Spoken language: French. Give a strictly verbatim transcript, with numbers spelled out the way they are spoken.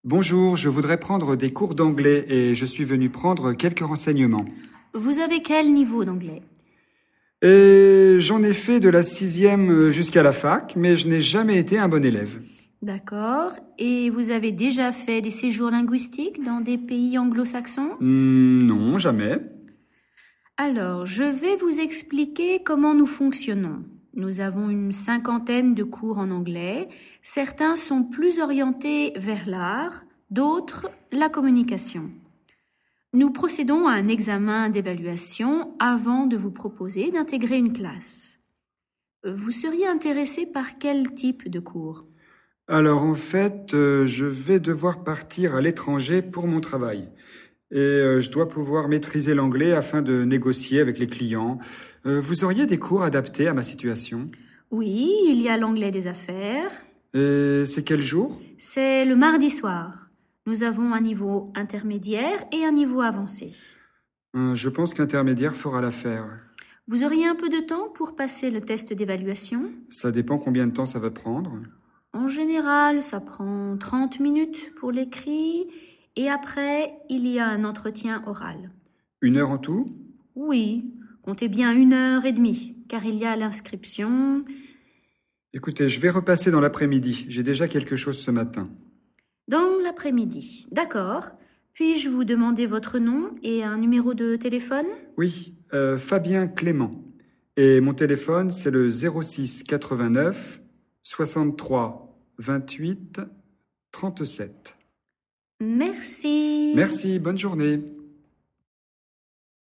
Bonjour, je voudrais prendre des cours d'anglais et je suis venu prendre quelques renseignements. Vous avez quel niveau d'anglais? Et j'en ai fait de la sixième jusqu'à la fac, mais je n'ai jamais été un bon élève. D'accord. Et vous avez déjà fait des séjours linguistiques dans des pays anglo-saxons? Hmm, non, jamais. Alors, je vais vous expliquer comment nous fonctionnons. Nous avons une cinquantaine de cours en anglais. Certains sont plus orientés vers l'art, d'autres la communication. Nous procédons à un examen d'évaluation avant de vous proposer d'intégrer une classe. Vous seriez intéressé par quel type de cours? Alors en fait, euh, je vais devoir partir à l'étranger pour mon travail. Et euh, je dois pouvoir maîtriser l'anglais afin de négocier avec les clients. Euh, vous auriez des cours adaptés à ma situation? Oui, il y a l'anglais des affaires. Et c'est quel jour? C'est le mardi soir. Nous avons un niveau intermédiaire et un niveau avancé. Euh, Je pense qu'intermédiaire fera l'affaire. Vous auriez un peu de temps pour passer le test d'évaluation? Ça dépend combien de temps ça va prendre. En général, ça prend trente minutes pour l'écrit et après, il y a un entretien oral. Une heure en tout? Oui, comptez bien une heure et demie, car il y a l'inscription. Écoutez, je vais repasser dans l'après-midi. J'ai déjà quelque chose ce matin. Dans l'après-midi. D'accord. Puis-je vous demander votre nom et un numéro de téléphone? Oui, euh, Fabien Clément. Et mon téléphone, c'est le zéro six quatre-vingt-neuf soixante-trois vingt-huit trente-sept. Merci. Merci, bonne journée.